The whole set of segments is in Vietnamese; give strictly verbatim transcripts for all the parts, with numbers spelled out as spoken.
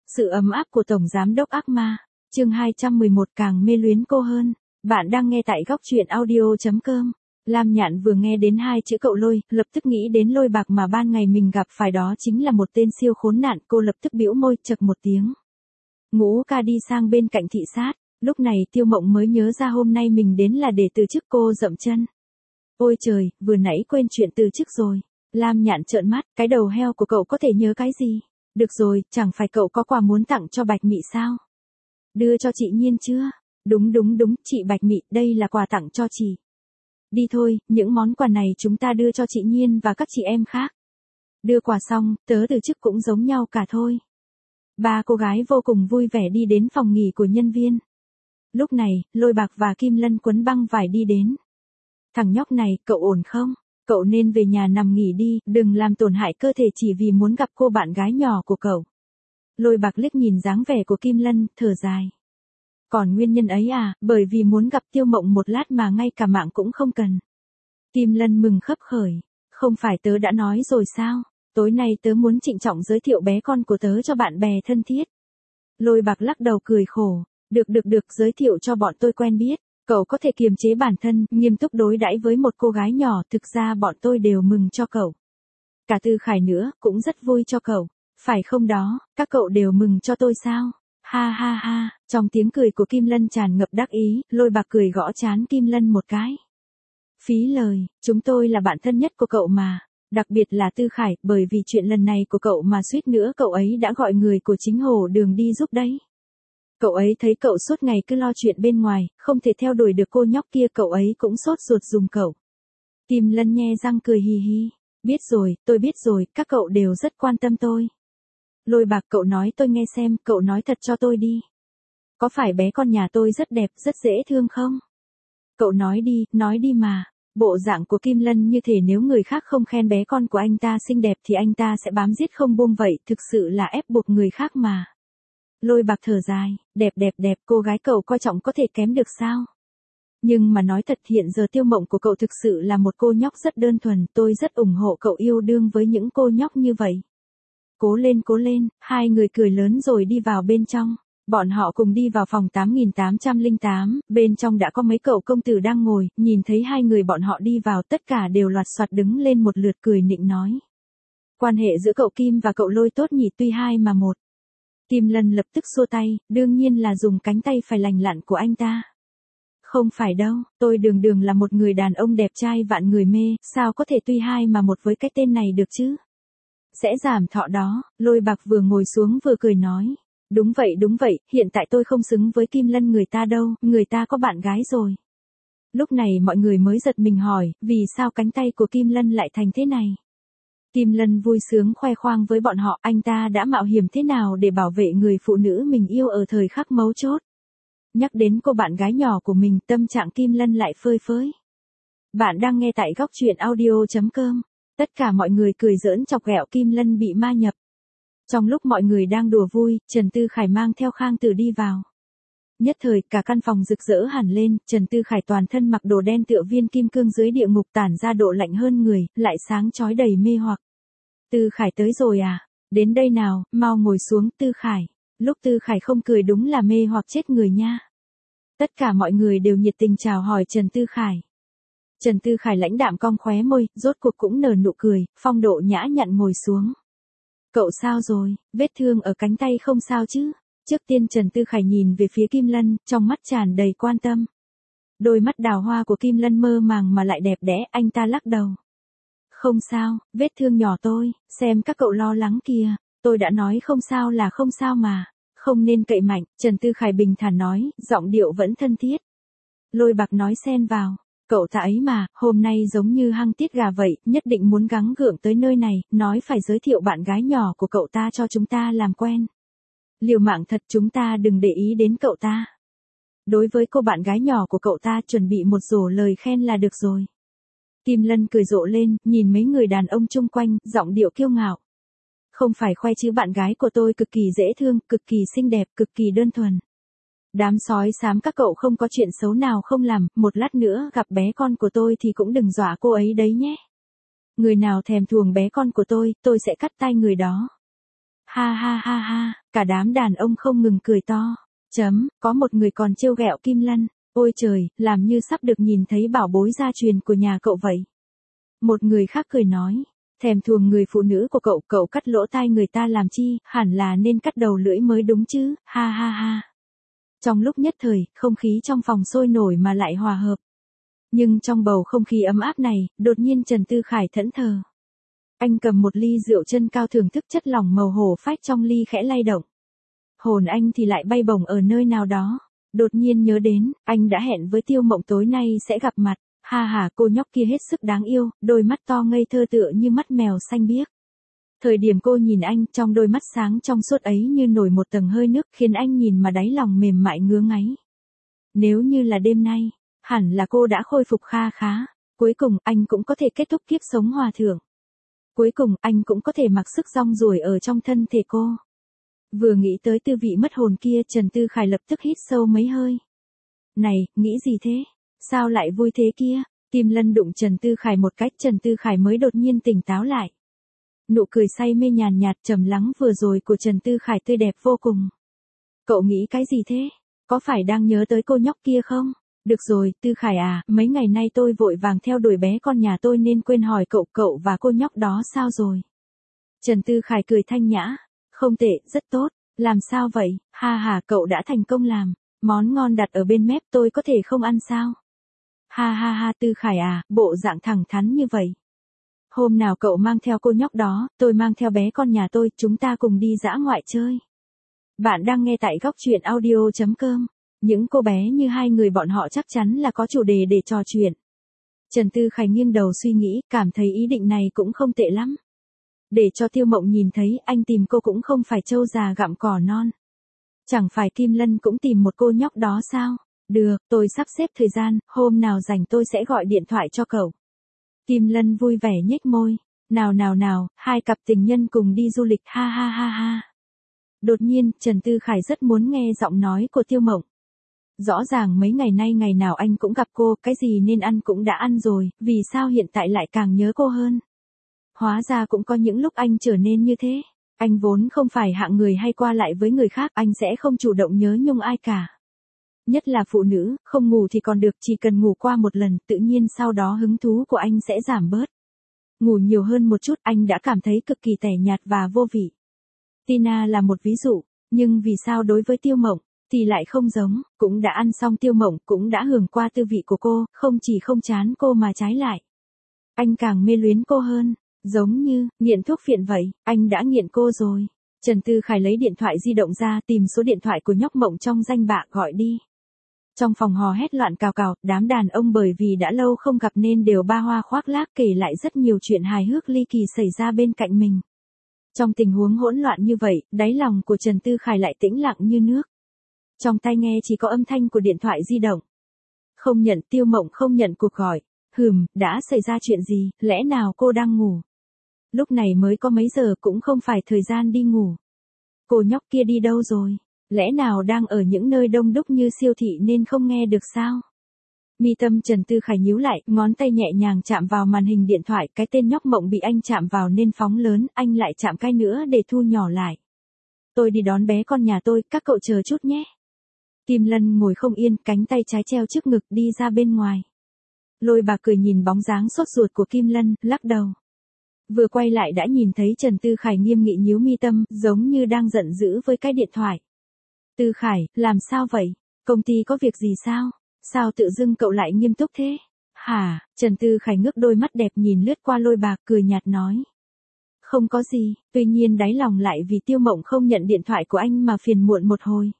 Sự ấm áp của Tổng Giám đốc ác ma, chương hai trăm mười một càng mê luyến cô hơn. Bạn đang nghe tại góc truyện audio.com. Lam Nhạn vừa nghe đến hai chữ cậu Lôi, lập tức nghĩ đến Lôi Bạc mà ban ngày mình gặp phải đó chính là một tên siêu khốn nạn, cô lập tức bĩu môi chậc một tiếng. Ngũ ca đi sang bên cạnh thị sát, lúc này Tiêu Mộng mới nhớ ra hôm nay mình đến là để từ chức, cô dậm chân. Ôi trời, vừa nãy quên chuyện từ chức rồi. Lam Nhạn trợn mắt, cái đầu heo của cậu có thể nhớ cái gì? Được rồi, chẳng phải cậu có quà muốn tặng cho Bạch Mị sao? Đưa cho chị Nhiên chưa? Đúng đúng đúng, chị Bạch Mị, đây là quà tặng cho chị. Đi thôi, những món quà này chúng ta đưa cho chị Nhiên và các chị em khác. Đưa quà xong, tớ từ chức cũng giống nhau cả thôi. Ba cô gái vô cùng vui vẻ đi đến phòng nghỉ của nhân viên. Lúc này, Lôi Bạc và Kim Lân quấn băng vải đi đến. Thằng nhóc này, cậu ổn không? Cậu nên về nhà nằm nghỉ đi, đừng làm tổn hại cơ thể chỉ vì muốn gặp cô bạn gái nhỏ của cậu. Lôi Bạc liếc nhìn dáng vẻ của Kim Lân, thở dài. Còn nguyên nhân ấy à, bởi vì muốn gặp Tiêu Mộng một lát mà ngay cả mạng cũng không cần. Kim Lân mừng khấp khởi. Không phải tớ đã nói rồi sao, tối nay tớ muốn trịnh trọng giới thiệu bé con của tớ cho bạn bè thân thiết. Lôi Bạc lắc đầu cười khổ. Được được được, giới thiệu cho bọn tôi quen biết. Cậu có thể kiềm chế bản thân, nghiêm túc đối đãi với một cô gái nhỏ, thực ra bọn tôi đều mừng cho cậu. Cả Tư Khải nữa, cũng rất vui cho cậu. Phải không đó, các cậu đều mừng cho tôi sao? Ha ha ha, trong tiếng cười của Kim Lân tràn ngập đắc ý, Lôi Bạc cười gõ trán Kim Lân một cái. Phí lời, chúng tôi là bạn thân nhất của cậu mà. Đặc biệt là Tư Khải, bởi vì chuyện lần này của cậu mà suýt nữa cậu ấy đã gọi người của chính Hồ Đường đi giúp đấy. Cậu ấy thấy cậu suốt ngày cứ lo chuyện bên ngoài, không thể theo đuổi được cô nhóc kia, cậu ấy cũng sốt ruột dùng cậu. Kim Lân nhe răng cười hì hì. Biết rồi, tôi biết rồi, các cậu đều rất quan tâm tôi. Lôi Bạc, cậu nói tôi nghe xem, cậu nói thật cho tôi đi. Có phải bé con nhà tôi rất đẹp, rất dễ thương không? Cậu nói đi, nói đi mà. Bộ dạng của Kim Lân như thể nếu người khác không khen bé con của anh ta xinh đẹp thì anh ta sẽ bám giết không buông vậy, thực sự là ép buộc người khác mà. Lôi Bạc thở dài, đẹp đẹp đẹp, cô gái cậu coi trọng có thể kém được sao? Nhưng mà nói thật, hiện giờ Tiêu Mộng của cậu thực sự là một cô nhóc rất đơn thuần, tôi rất ủng hộ cậu yêu đương với những cô nhóc như vậy. Cố lên cố lên, hai người cười lớn rồi đi vào bên trong. Bọn họ cùng đi vào phòng tám nghìn tám trăm lẻ tám, bên trong đã có mấy cậu công tử đang ngồi, nhìn thấy hai người bọn họ đi vào tất cả đều loạt soạt đứng lên một lượt cười nịnh nói. Quan hệ giữa cậu Kim và cậu Lôi tốt nhỉ, tuy hai mà một. Kim Lân lập tức xua tay, đương nhiên là dùng cánh tay phải lành lặn của anh ta. Không phải đâu, tôi đường đường là một người đàn ông đẹp trai vạn người mê, sao có thể tuy hai mà một với cái tên này được chứ? Sẽ giảm thọ đó, Lôi Bạc vừa ngồi xuống vừa cười nói. Đúng vậy đúng vậy, hiện tại tôi không xứng với Kim Lân người ta đâu, người ta có bạn gái rồi. Lúc này mọi người mới giật mình hỏi, vì sao cánh tay của Kim Lân lại thành thế này? Kim Lân vui sướng khoe khoang với bọn họ, anh ta đã mạo hiểm thế nào để bảo vệ người phụ nữ mình yêu ở thời khắc mấu chốt. Nhắc đến cô bạn gái nhỏ của mình, tâm trạng Kim Lân lại phơi phới. Bạn đang nghe tại góc truyện audio.com. Tất cả mọi người cười giỡn chọc ghẹo Kim Lân bị ma nhập. Trong lúc mọi người đang đùa vui, Trần Tư Khải mang theo Khang Tử đi vào. Nhất thời, cả căn phòng rực rỡ hẳn lên, Trần Tư Khải toàn thân mặc đồ đen tựa viên kim cương dưới địa ngục tản ra độ lạnh hơn người, lại sáng chói đầy mê hoặc. Tư Khải tới rồi à? Đến đây nào, mau ngồi xuống, Tư Khải. Lúc Tư Khải không cười đúng là mê hoặc chết người nha. Tất cả mọi người đều nhiệt tình chào hỏi Trần Tư Khải. Trần Tư Khải lãnh đạm cong khóe môi, rốt cuộc cũng nở nụ cười, phong độ nhã nhặn ngồi xuống. Cậu sao rồi, vết thương ở cánh tay không sao chứ? Trước tiên Trần Tư Khải nhìn về phía Kim Lân, trong mắt tràn đầy quan tâm. Đôi mắt đào hoa của Kim Lân mơ màng mà lại đẹp đẽ, anh ta lắc đầu. Không sao, vết thương nhỏ tôi, xem các cậu lo lắng kìa, tôi đã nói không sao là không sao mà, không nên cậy mạnh, Trần Tư Khải bình thản nói, giọng điệu vẫn thân thiết. Lôi Bạc nói xen vào. Cậu ta ấy mà, hôm nay giống như hăng tiết gà vậy, nhất định muốn gắng gượng tới nơi này, nói phải giới thiệu bạn gái nhỏ của cậu ta cho chúng ta làm quen. Liều mạng thật, chúng ta đừng để ý đến cậu ta. Đối với cô bạn gái nhỏ của cậu ta chuẩn bị một rổ lời khen là được rồi. Kim Lân cười rộ lên, nhìn mấy người đàn ông chung quanh, giọng điệu kiêu ngạo. Không phải khoe chứ, bạn gái của tôi cực kỳ dễ thương, cực kỳ xinh đẹp, cực kỳ đơn thuần. Đám sói xám các cậu không có chuyện xấu nào không làm, một lát nữa gặp bé con của tôi thì cũng đừng dọa cô ấy đấy nhé. Người nào thèm thuồng bé con của tôi, tôi sẽ cắt tay người đó. Ha ha ha ha, cả đám đàn ông không ngừng cười to. Chấm, có một người còn trêu ghẹo Kim Lân. Ôi trời, làm như sắp được nhìn thấy bảo bối gia truyền của nhà cậu vậy. Một người khác cười nói. Thèm thuồng người phụ nữ của cậu, cậu cắt lỗ tai người ta làm chi, hẳn là nên cắt đầu lưỡi mới đúng chứ, ha ha ha. Trong lúc nhất thời, không khí trong phòng sôi nổi mà lại hòa hợp. Nhưng trong bầu không khí ấm áp này, đột nhiên Trần Tư Khải thẫn thờ. Anh cầm một ly rượu chân cao thưởng thức chất lỏng màu hổ phách trong ly khẽ lay động. Hồn anh thì lại bay bổng ở nơi nào đó. Đột nhiên nhớ đến, anh đã hẹn với Tiêu Mộng tối nay sẽ gặp mặt. Ha ha, cô nhóc kia hết sức đáng yêu, đôi mắt to ngây thơ tựa như mắt mèo xanh biếc. Thời điểm cô nhìn anh, trong đôi mắt sáng trong suốt ấy như nổi một tầng hơi nước, khiến anh nhìn mà đáy lòng mềm mại ngứa ngáy. Nếu như là đêm nay, hẳn là cô đã khôi phục kha khá. Cuối cùng, anh cũng có thể kết thúc kiếp sống hòa thượng. Cuối cùng, anh cũng có thể mặc sức rong ruổi ở trong thân thể cô. Vừa nghĩ tới tư vị mất hồn kia, Trần Tư Khải lập tức hít sâu mấy hơi. Này, nghĩ gì thế? Sao lại vui thế kia? Kim Lân đụng Trần Tư Khải một cách, Trần Tư Khải mới đột nhiên tỉnh táo lại. Nụ cười say mê nhàn nhạt trầm lắng vừa rồi của Trần Tư Khải tươi đẹp vô cùng. Cậu nghĩ cái gì thế? Có phải đang nhớ tới cô nhóc kia không? Được rồi, Tư Khải à, mấy ngày nay tôi vội vàng theo đuổi bé con nhà tôi nên quên hỏi cậu, cậu và cô nhóc đó sao rồi? Trần Tư Khải cười thanh nhã. Không tệ, rất tốt. Làm sao vậy? Ha ha, cậu đã thành công làm. Món ngon đặt ở bên mép tôi có thể không ăn sao? Ha ha ha, Tư Khải à, bộ dạng thẳng thắn như vậy. Hôm nào cậu mang theo cô nhóc đó, tôi mang theo bé con nhà tôi, chúng ta cùng đi dã ngoại chơi. Bạn đang nghe tại góc truyện audio chấm com. Những cô bé như hai người bọn họ chắc chắn là có chủ đề để trò chuyện. Trần Tư Khải nghiêng đầu suy nghĩ, cảm thấy ý định này cũng không tệ lắm. Để cho Tiêu Mộng nhìn thấy, anh tìm cô cũng không phải trâu già gặm cỏ non. Chẳng phải Kim Lân cũng tìm một cô nhóc đó sao? Được, tôi sắp xếp thời gian, hôm nào rảnh tôi sẽ gọi điện thoại cho cậu. Kim Lân vui vẻ nhếch môi. Nào nào nào, hai cặp tình nhân cùng đi du lịch, ha ha ha ha. Đột nhiên, Trần Tư Khải rất muốn nghe giọng nói của Tiêu Mộng. Rõ ràng mấy ngày nay ngày nào anh cũng gặp cô, cái gì nên ăn cũng đã ăn rồi, vì sao hiện tại lại càng nhớ cô hơn? Hóa ra cũng có những lúc anh trở nên như thế. Anh vốn không phải hạng người hay qua lại với người khác, anh sẽ không chủ động nhớ nhung ai cả. Nhất là phụ nữ, không ngủ thì còn được, chỉ cần ngủ qua một lần, tự nhiên sau đó hứng thú của anh sẽ giảm bớt. Ngủ nhiều hơn một chút, anh đã cảm thấy cực kỳ tẻ nhạt và vô vị. Tina là một ví dụ, nhưng vì sao đối với Tiêu Mộng thì lại không giống, cũng đã ăn xong Tiêu Mộng cũng đã hưởng qua tư vị của cô, không chỉ không chán cô mà trái lại. Anh càng mê luyến cô hơn, giống như nghiện thuốc phiện vậy, anh đã nghiện cô rồi. Trần Tư Khải lấy điện thoại di động ra tìm số điện thoại của nhóc Mộng trong danh bạ gọi đi. Trong phòng hò hét loạn cào cào, đám đàn ông bởi vì đã lâu không gặp nên đều ba hoa khoác lác kể lại rất nhiều chuyện hài hước ly kỳ xảy ra bên cạnh mình. Trong tình huống hỗn loạn như vậy, đáy lòng của Trần Tư Khải lại tĩnh lặng như nước. Trong tai nghe chỉ có âm thanh của điện thoại di động. Không nhận, Tiêu Mộng không nhận cuộc gọi. Hừm, đã xảy ra chuyện gì, lẽ nào cô đang ngủ? Lúc này mới có mấy giờ cũng không phải thời gian đi ngủ. Cô nhóc kia đi đâu rồi? Lẽ nào đang ở những nơi đông đúc như siêu thị nên không nghe được sao? Mi tâm Trần Tư Khải nhíu lại, ngón tay nhẹ nhàng chạm vào màn hình điện thoại, cái tên nhóc Mộng bị anh chạm vào nên phóng lớn, anh lại chạm cái nữa để thu nhỏ lại. Tôi đi đón bé con nhà tôi, các cậu chờ chút nhé. Kim Lân ngồi không yên, cánh tay trái treo trước ngực đi ra bên ngoài. Lôi Bạc cười nhìn bóng dáng sốt ruột của Kim Lân, lắc đầu. Vừa quay lại đã nhìn thấy Trần Tư Khải nghiêm nghị nhíu mi tâm, giống như đang giận dữ với cái điện thoại. Tư Khải, làm sao vậy? Công ty có việc gì sao? Sao tự dưng cậu lại nghiêm túc thế? Hả? Trần Tư Khải ngước đôi mắt đẹp nhìn lướt qua Lôi Bạc cười nhạt nói. Không có gì, tuy nhiên đáy lòng lại vì Tiêu Mộng không nhận điện thoại của anh mà phiền muộn một hồi.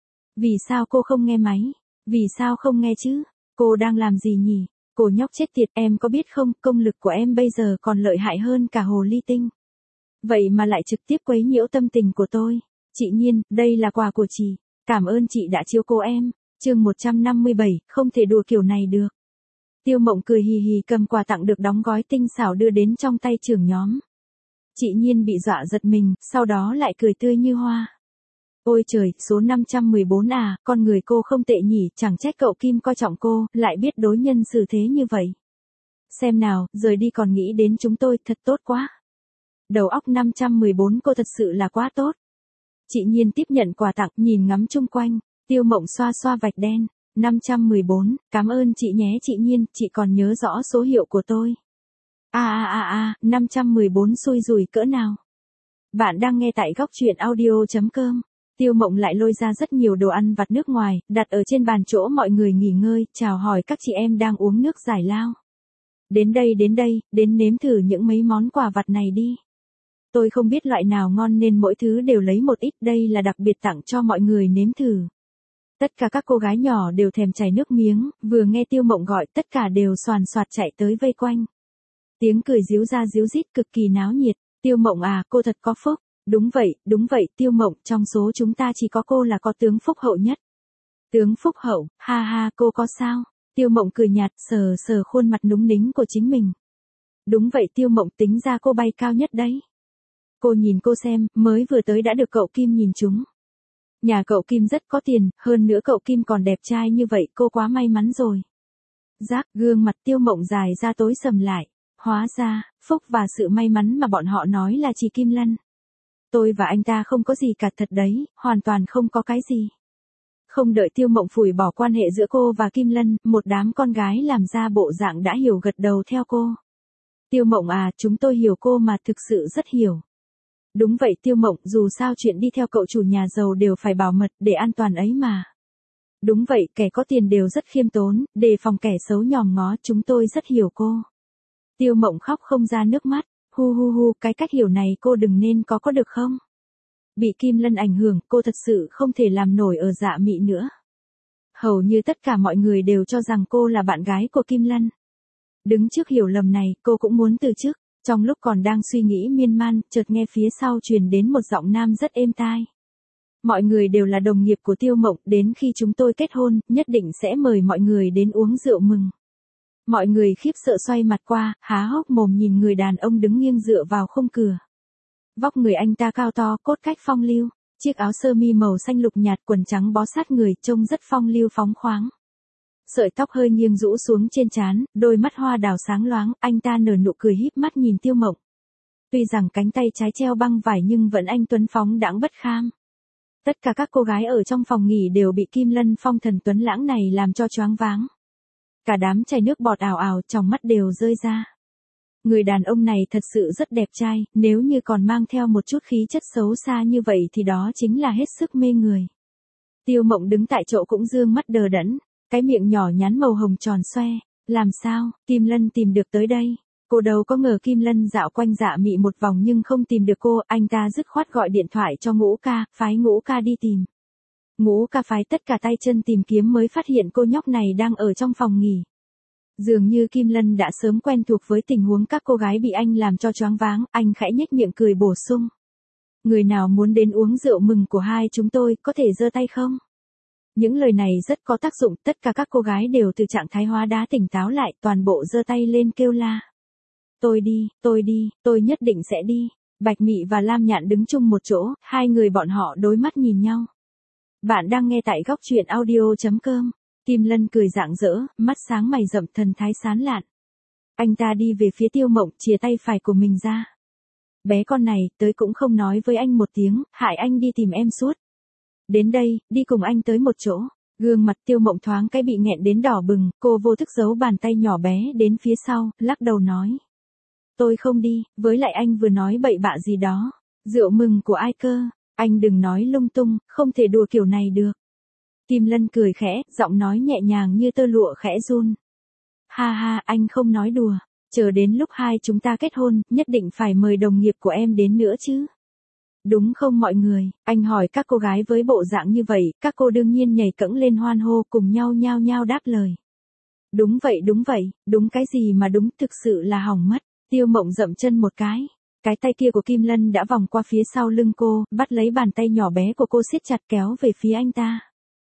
Vì sao cô không nghe máy? Vì sao không nghe chứ? Cô đang làm gì nhỉ? Cô nhóc chết tiệt, em có biết không, công lực của em bây giờ còn lợi hại hơn cả hồ ly tinh. Vậy mà lại trực tiếp quấy nhiễu tâm tình của tôi. Chị Nhiên, đây là quà của chị. Cảm ơn chị đã chiếu cố em. Chương một trăm năm mươi bảy, không thể đùa kiểu này được. Tiêu Mộng cười hì hì cầm quà tặng được đóng gói tinh xảo đưa đến trong tay trưởng nhóm. Chị Nhiên bị dọa giật mình, sau đó lại cười tươi như hoa. Ôi trời, số năm trăm mười bốn à, con người cô không tệ nhỉ, chẳng trách cậu Kim coi trọng cô, lại biết đối nhân xử thế như vậy. Xem nào, rời đi còn nghĩ đến chúng tôi, thật tốt quá. Đầu óc năm trăm mười bốn cô thật sự là quá tốt. Chị Nhiên tiếp nhận quà tặng, nhìn ngắm chung quanh, Tiêu Mộng xoa xoa vạch đen. năm trăm mười bốn, cảm ơn chị nhé chị Nhiên, chị còn nhớ rõ số hiệu của tôi. A a a a, năm trăm mười bốn xui rủi cỡ nào. Bạn đang nghe tại góc truyện audio.com. Tiêu Mộng lại lôi ra rất nhiều đồ ăn vặt nước ngoài, đặt ở trên bàn chỗ mọi người nghỉ ngơi, chào hỏi các chị em đang uống nước giải lao. Đến đây đến đây, đến nếm thử những mấy món quà vặt này đi. Tôi không biết loại nào ngon nên mỗi thứ đều lấy một ít, đây là đặc biệt tặng cho mọi người nếm thử. Tất cả các cô gái nhỏ đều thèm chảy nước miếng, vừa nghe Tiêu Mộng gọi tất cả đều xoàn xoạt chạy tới vây quanh. Tiếng cười ríu ra ríu rít cực kỳ náo nhiệt. Tiêu Mộng à, cô thật có phúc. Đúng vậy, đúng vậy Tiêu Mộng, trong số chúng ta chỉ có cô là có tướng phúc hậu nhất. Tướng phúc hậu, ha ha, cô có sao? Tiêu Mộng cười nhạt, sờ sờ khuôn mặt núng nính của chính mình. Đúng vậy Tiêu Mộng, tính ra cô bay cao nhất đấy. Cô nhìn cô xem, mới vừa tới đã được cậu Kim nhìn trúng. Nhà cậu Kim rất có tiền, hơn nữa cậu Kim còn đẹp trai như vậy, cô quá may mắn rồi. Giác, gương mặt Tiêu Mộng dài ra tối sầm lại. Hóa ra, phúc và sự may mắn mà bọn họ nói là chỉ Kim Lân. Tôi và anh ta không có gì cả thật đấy, hoàn toàn không có cái gì. Không đợi Tiêu Mộng phủi bỏ quan hệ giữa cô và Kim Lân, một đám con gái làm ra bộ dạng đã hiểu gật đầu theo cô. Tiêu Mộng à, chúng tôi hiểu cô mà, thực sự rất hiểu. Đúng vậy Tiêu Mộng, dù sao chuyện đi theo cậu chủ nhà giàu đều phải bảo mật để an toàn ấy mà. Đúng vậy, kẻ có tiền đều rất khiêm tốn, đề phòng kẻ xấu nhòm ngó, chúng tôi rất hiểu cô. Tiêu Mộng khóc không ra nước mắt, hu hu hu, cái cách hiểu này cô đừng nên có có được không? Bị Kim Lân ảnh hưởng, cô thật sự không thể làm nổi ở Dạ Mị nữa. Hầu như tất cả mọi người đều cho rằng cô là bạn gái của Kim Lân. Đứng trước hiểu lầm này, cô cũng muốn từ chức. Trong lúc còn đang suy nghĩ miên man, chợt nghe phía sau truyền đến một giọng nam rất êm tai. Mọi người đều là đồng nghiệp của Tiêu Mộng, đến khi chúng tôi kết hôn, nhất định sẽ mời mọi người đến uống rượu mừng. Mọi người khiếp sợ xoay mặt qua, há hốc mồm nhìn người đàn ông đứng nghiêng dựa vào khung cửa. Vóc người anh ta cao to, cốt cách phong lưu, chiếc áo sơ mi màu xanh lục nhạt, quần trắng bó sát người, trông rất phong lưu phóng khoáng. Sợi tóc hơi nghiêng rũ xuống trên trán, đôi mắt hoa đào sáng loáng, anh ta nở nụ cười híp mắt nhìn Tiêu Mộng. Tuy rằng cánh tay trái treo băng vải nhưng vẫn anh tuấn phóng đãng bất kham. Tất cả các cô gái ở trong phòng nghỉ đều bị Kim Lân phong thần tuấn lãng này làm cho choáng váng. Cả đám chảy nước bọt ảo ảo, trong mắt đều rơi ra. Người đàn ông này thật sự rất đẹp trai, nếu như còn mang theo một chút khí chất xấu xa như vậy thì đó chính là hết sức mê người. Tiêu Mộng đứng tại chỗ cũng dương mắt đờ đẫn, cái miệng nhỏ nhắn màu hồng tròn xoe. Làm sao, Kim Lân tìm được tới đây? Cô đâu có ngờ Kim Lân dạo quanh Dạ Mị một vòng nhưng không tìm được cô, anh ta dứt khoát gọi điện thoại cho Ngũ Ca, phái Ngũ Ca đi tìm. Ngũ Ca phái tất cả tay chân tìm kiếm mới phát hiện cô nhóc này đang ở trong phòng nghỉ. Dường như Kim Lân đã sớm quen thuộc với tình huống các cô gái bị anh làm cho choáng váng, anh khẽ nhếch miệng cười bổ sung. Người nào muốn đến uống rượu mừng của hai chúng tôi, có thể giơ tay không? Những lời này rất có tác dụng, tất cả các cô gái đều từ trạng thái hóa đá tỉnh táo lại, toàn bộ giơ tay lên kêu la. Tôi đi, tôi đi, tôi nhất định sẽ đi. Bạch Mị và Lam Nhạn đứng chung một chỗ, hai người bọn họ đối mắt nhìn nhau. Bạn đang nghe tại góc truyện audio.com. Kim Lân cười rạng rỡ, mắt sáng mày rậm, thần thái sán lạn. Anh ta đi về phía Tiêu Mộng, chìa tay phải của mình ra. Bé con này, tới cũng không nói với anh một tiếng, hại anh đi tìm em suốt. Đến đây, đi cùng anh tới một chỗ. Gương mặt Tiêu Mộng thoáng cái bị nghẹn đến đỏ bừng, cô vô thức giấu bàn tay nhỏ bé đến phía sau, lắc đầu nói. Tôi không đi, với lại anh vừa nói bậy bạ gì đó. Rượu mừng của ai cơ? Anh đừng nói lung tung, không thể đùa kiểu này được. Kim Lân cười khẽ, giọng nói nhẹ nhàng như tơ lụa khẽ run. Ha ha, anh không nói đùa. Chờ đến lúc hai chúng ta kết hôn, nhất định phải mời đồng nghiệp của em đến nữa chứ. Đúng không mọi người? Anh hỏi các cô gái với bộ dạng như vậy, các cô đương nhiên nhảy cẫng lên hoan hô cùng nhau nhao nhao đáp lời. Đúng vậy đúng vậy, đúng cái gì mà đúng, thực sự là hỏng mất. Tiêu Mộng dậm chân một cái. Cái tay kia của Kim Lân đã vòng qua phía sau lưng cô, bắt lấy bàn tay nhỏ bé của cô siết chặt kéo về phía anh ta.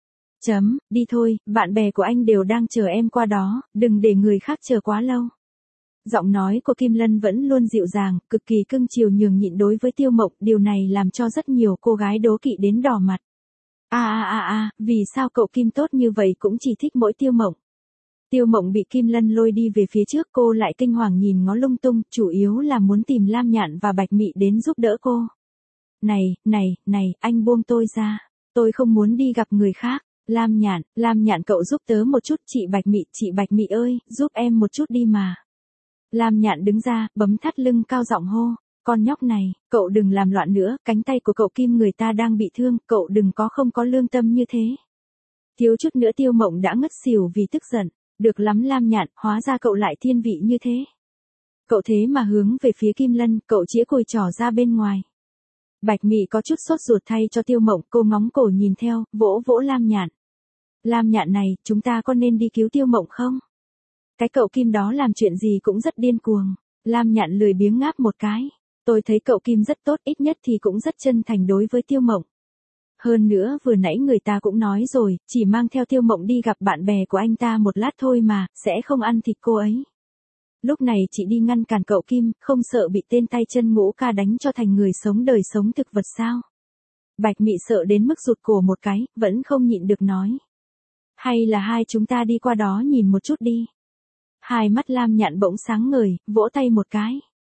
Chấm, đi thôi, bạn bè của anh đều đang chờ em qua đó, đừng để người khác chờ quá lâu. Giọng nói của Kim Lân vẫn luôn dịu dàng, cực kỳ cưng chiều nhường nhịn đối với Tiêu Mộng, điều này làm cho rất nhiều cô gái đố kỵ đến đỏ mặt. A a a a, vì sao cậu Kim tốt như vậy cũng chỉ thích mỗi Tiêu Mộng? Tiêu Mộng bị Kim Lân lôi đi về phía trước, cô lại kinh hoàng nhìn ngó lung tung, chủ yếu là muốn tìm Lam Nhạn và Bạch Mị đến giúp đỡ cô. Này, này, này, anh buông tôi ra. Tôi không muốn đi gặp người khác. Lam Nhạn, Lam Nhạn cậu giúp tớ một chút, chị Bạch Mị, chị Bạch Mị ơi, giúp em một chút đi mà. Lam Nhạn đứng ra, bấm thắt lưng cao giọng hô. Con nhóc này, cậu đừng làm loạn nữa, cánh tay của cậu Kim người ta đang bị thương, cậu đừng có không có lương tâm như thế. Thiếu chút nữa Tiêu Mộng đã ngất xỉu vì tức giận. Được lắm Lam Nhạn, hóa ra cậu lại thiên vị như thế. Cậu thế mà hướng về phía Kim Lân, cậu chĩa cùi trỏ ra bên ngoài. Bạch Mị có chút sốt ruột thay cho Tiêu Mộng, cô ngóng cổ nhìn theo, vỗ vỗ Lam Nhạn. Lam Nhạn này, chúng ta có nên đi cứu Tiêu Mộng không? Cái cậu Kim đó làm chuyện gì cũng rất điên cuồng. Lam Nhạn lười biếng ngáp một cái. Tôi thấy cậu Kim rất tốt, ít nhất thì cũng rất chân thành đối với Tiêu Mộng. Hơn nữa vừa nãy người ta cũng nói rồi, chỉ mang theo Tiêu Mộng đi gặp bạn bè của anh ta một lát thôi mà, sẽ không ăn thịt cô ấy. Lúc này chị đi ngăn cản cậu Kim, không sợ bị tên tay chân Ngũ Ca đánh cho thành người sống đời sống thực vật sao? Bạch Mị sợ đến mức rụt cổ một cái, vẫn không nhịn được nói. Hay là hai chúng ta đi qua đó nhìn một chút đi. Hai mắt Lam Nhạn bỗng sáng ngời, vỗ tay một cái.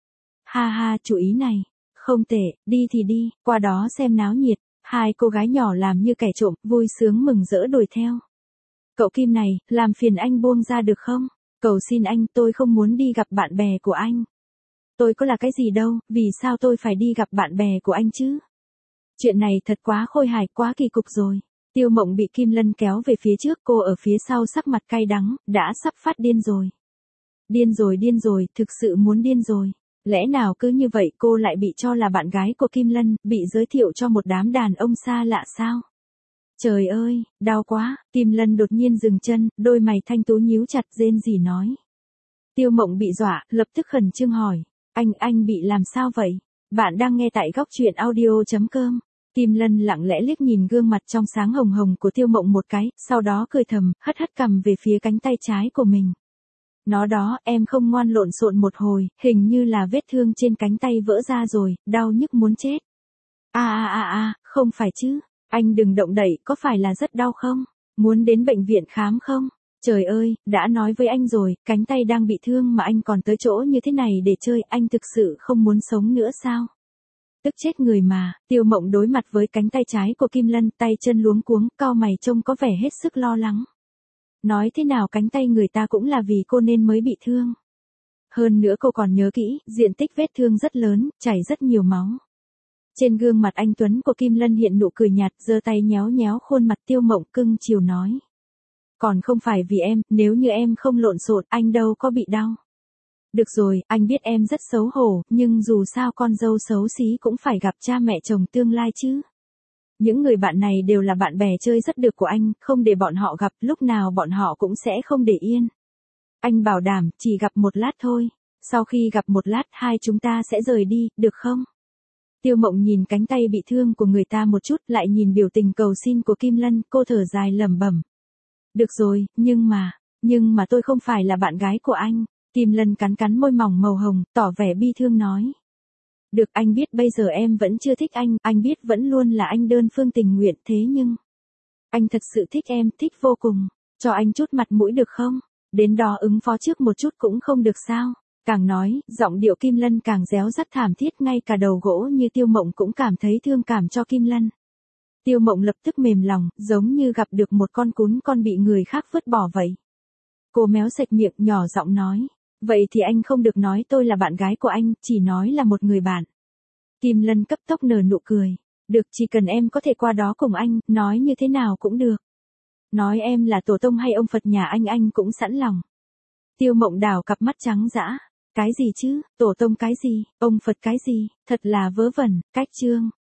Ha ha, chủ ý này. Không tệ, đi thì đi, qua đó xem náo nhiệt. Hai cô gái nhỏ làm như kẻ trộm, vui sướng mừng rỡ đuổi theo. Cậu Kim này, làm phiền anh buông ra được không? Cầu xin anh, tôi không muốn đi gặp bạn bè của anh. Tôi có là cái gì đâu, vì sao tôi phải đi gặp bạn bè của anh chứ? Chuyện này thật quá khôi hài, quá kỳ cục rồi. Tiêu Mộng bị Kim Lân kéo về phía trước, cô ở phía sau sắc mặt cay đắng, đã sắp phát điên rồi. Điên rồi điên rồi, thực sự muốn điên rồi. Lẽ nào cứ như vậy cô lại bị cho là bạn gái của Kim Lân, bị giới thiệu cho một đám đàn ông xa lạ sao? Trời ơi, đau quá, Kim Lân đột nhiên dừng chân, đôi mày thanh tú nhíu chặt rên rỉ nói. Tiêu Mộng bị dọa, lập tức khẩn trương hỏi, anh, anh bị làm sao vậy? Bạn đang nghe tại góc truyện audio chấm com. Kim Lân lặng lẽ liếc nhìn gương mặt trong sáng hồng hồng của Tiêu Mộng một cái, sau đó cười thầm, hất hất cằm về phía cánh tay trái của mình. Nó đó, em không ngoan lộn xộn một hồi, hình như là vết thương trên cánh tay vỡ ra rồi, đau nhức muốn chết. A a a a, không phải chứ, anh đừng động đậy, có phải là rất đau không? Muốn đến bệnh viện khám không? Trời ơi, đã nói với anh rồi, cánh tay đang bị thương mà anh còn tới chỗ như thế này để chơi, anh thực sự không muốn sống nữa sao? Tức chết người mà, Tiêu Mộng đối mặt với cánh tay trái của Kim Lân, tay chân luống cuống, cau mày trông có vẻ hết sức lo lắng. Nói thế nào cánh tay người ta cũng là vì cô nên mới bị thương. Hơn nữa cô còn nhớ kỹ, diện tích vết thương rất lớn, chảy rất nhiều máu. Trên gương mặt anh tuấn của Kim Lân hiện nụ cười nhạt, giơ tay nhéo nhéo khuôn mặt Tiêu Mộng cưng chiều nói. Còn không phải vì em, nếu như em không lộn xộn, anh đâu có bị đau. Được rồi, anh biết em rất xấu hổ, nhưng dù sao con dâu xấu xí cũng phải gặp cha mẹ chồng tương lai chứ. Những người bạn này đều là bạn bè chơi rất được của anh, không để bọn họ gặp, lúc nào bọn họ cũng sẽ không để yên. Anh bảo đảm, chỉ gặp một lát thôi. Sau khi gặp một lát, hai chúng ta sẽ rời đi, được không? Tiêu Mộng nhìn cánh tay bị thương của người ta một chút, lại nhìn biểu tình cầu xin của Kim Lân, cô thở dài lẩm bẩm. Được rồi, nhưng mà, nhưng mà tôi không phải là bạn gái của anh. Kim Lân cắn cắn môi mỏng màu hồng, tỏ vẻ bi thương nói. Được, anh biết bây giờ em vẫn chưa thích anh, anh biết vẫn luôn là anh đơn phương tình nguyện, thế nhưng anh thật sự thích em, thích vô cùng. Cho anh chút mặt mũi được không? Đến đó ứng phó trước một chút cũng không được sao? Càng nói, giọng điệu Kim Lân càng réo rắt thảm thiết, ngay cả đầu gỗ như Tiêu Mộng cũng cảm thấy thương cảm cho Kim Lân. Tiêu Mộng lập tức mềm lòng, giống như gặp được một con cún con bị người khác vứt bỏ vậy. Cô méo sạch miệng nhỏ giọng nói. Vậy thì anh không được nói tôi là bạn gái của anh, chỉ nói là một người bạn. Kim Lân cấp tốc nở nụ cười. Được, chỉ cần em có thể qua đó cùng anh, nói như thế nào cũng được. Nói em là tổ tông hay ông Phật nhà anh anh cũng sẵn lòng. Tiêu Mộng đảo cặp mắt trắng dã. Cái gì chứ, tổ tông cái gì, ông Phật cái gì, thật là vớ vẩn, cách chương.